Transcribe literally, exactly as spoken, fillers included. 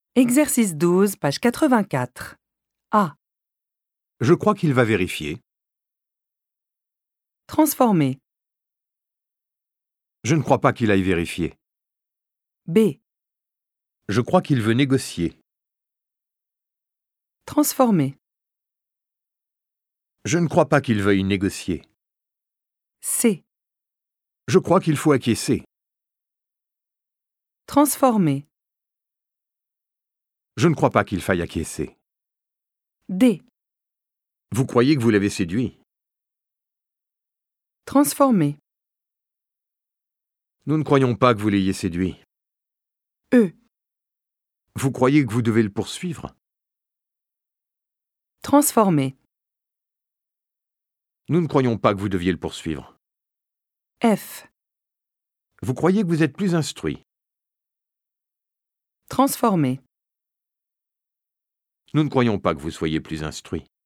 Exercice douze, page quatre-vingt-quatre. A. Je crois qu'il va vérifier. Transformer. Je ne crois pas qu'il aille vérifier. B. Je crois qu'il veut négocier. Transformer. Je ne crois pas qu'il veuille négocier. C. Je crois qu'il faut acquiescer. Transformer. Je ne crois pas qu'il faille acquiescer. D. Vous croyez que vous l'avez séduit? Transformer. Nous ne croyons pas que vous l'ayez séduit. E. Vous croyez que vous devez le poursuivre? Transformer. Nous ne croyons pas que vous deviez le poursuivre. F. Vous croyez que vous êtes plus instruit? Transformer. Nous ne croyons pas que vous soyez plus instruit.